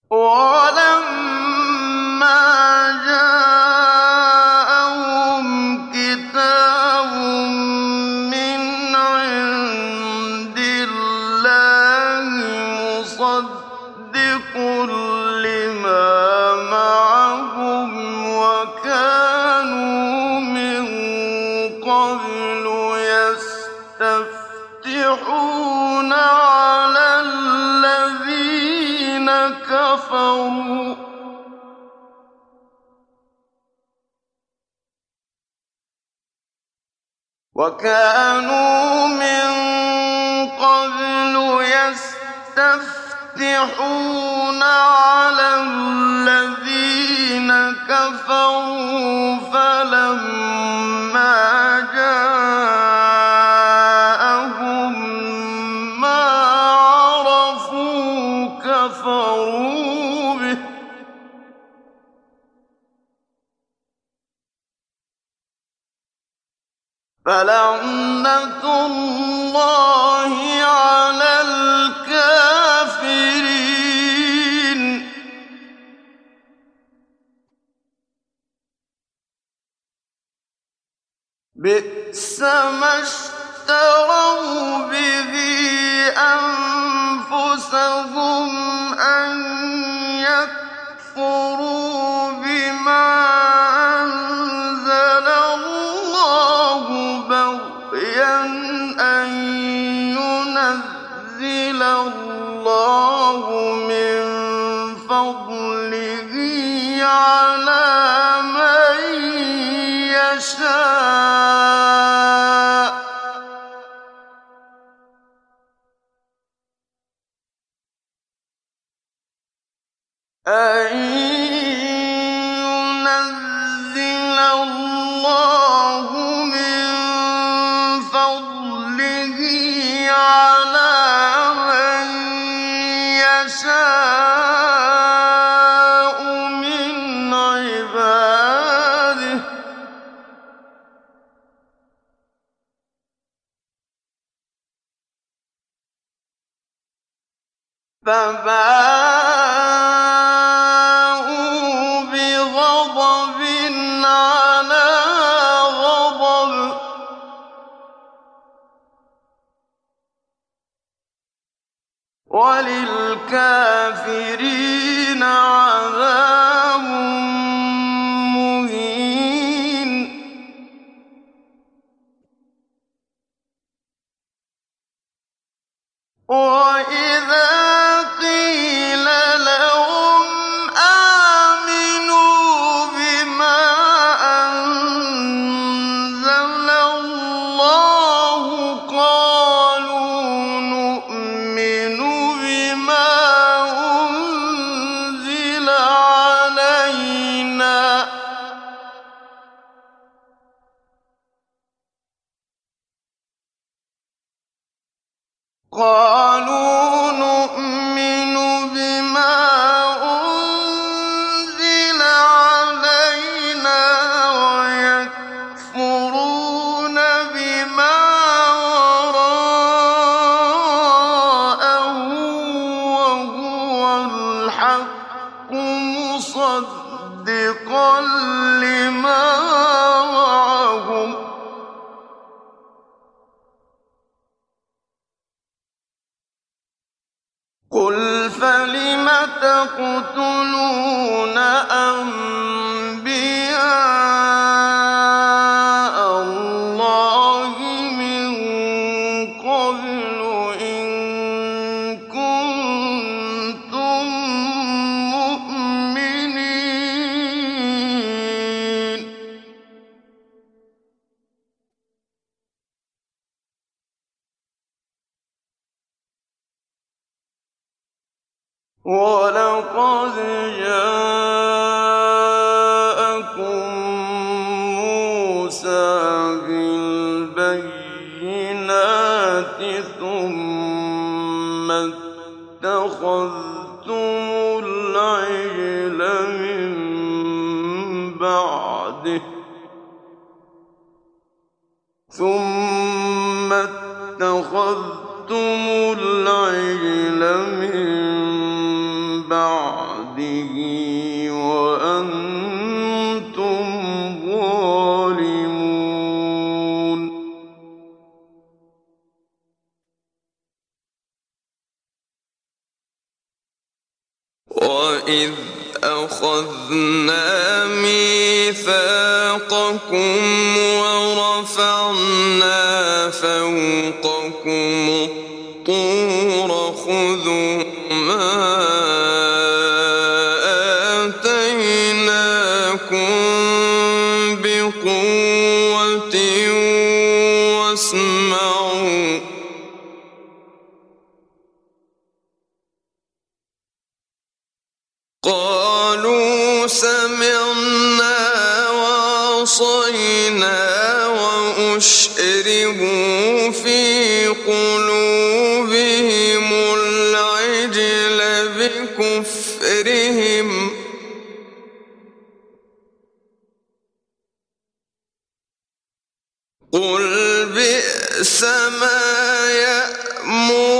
وَلَمَّا جَاءَهُمْ كِتَابٌ مِّنْ عِندِ اللَّهِ مُصَدِّقٌ لِّمَا مَعَهُمْ وَكَانُوا مِن قَبْلُ يَسْتَفْتِحُونَ عَلَى الَّذِينَ كَفَرُوا فَلَمَّا جَاءَهُم مَّا عَرَفُوا كَفَرُوا بِهِ ۚ فَلَعْنَةُ اللَّهِ عَلَى الْكَافِرِينَ بِئْسَمَا اشْتَرَوْا بِهِ أَنفُسَهُمْ أَن يَكْفُرُوا بِمَا أَنزَلَ اللَّهُ بَغْيًا أَن يُنَزِّلَ اللَّهُ مِن فَضْلِهِ عَلَىٰ مَن يَشَاءُ ۖ أَن يُنَزِّلَ اللَّهُ مِن فَضْلِهِ عَلَىٰ مَن يَشَاءُ مِنْ عِبَادِهِ ۖ فَبَاءُوا بِغَضَبٍ عَلَىٰ غَضَبٍ ۚ وَلِلْكَافِرِينَ عَذَابٌ مُّهِينٌ وَإِذَا قِيلَ لَهُمْ آمِنُوا بِمَا أَنزَلَ اللَّهُ قَالُوا نُؤْمِنُ بِمَا أُنزِلَ عَلَيْنَا وَيَكْفُرُونَ بِمَا وَرَاءَهُ وَهُوَ الْحَقُّ مُصَدِّقًا لِّمَا مَعَهُمْ ۗ قُلْ فَلِمَ تَقْتُلُونَ أَنبِيَاءَ اللَّهِ مِن قَبْلُ إِن كُنتُم مُّؤْمِنِينَ وَلَقَدْ جَاءَكُم مُّوسَىٰ بِالْبَيِّنَاتِ ثُمَّ اتَّخَذْتُمُ الْعِجْلَ مِن بَعْدِهِ ۚ وإذ أخذنا ميثاقكم ورفعنا فوقكم الطور خذوا ما آتيناكم بقوة واسمعوا قالوا سمعنا وعصينا وأشربوا في قلوبهم العجل بكفرهم قل بئس ما يأمركم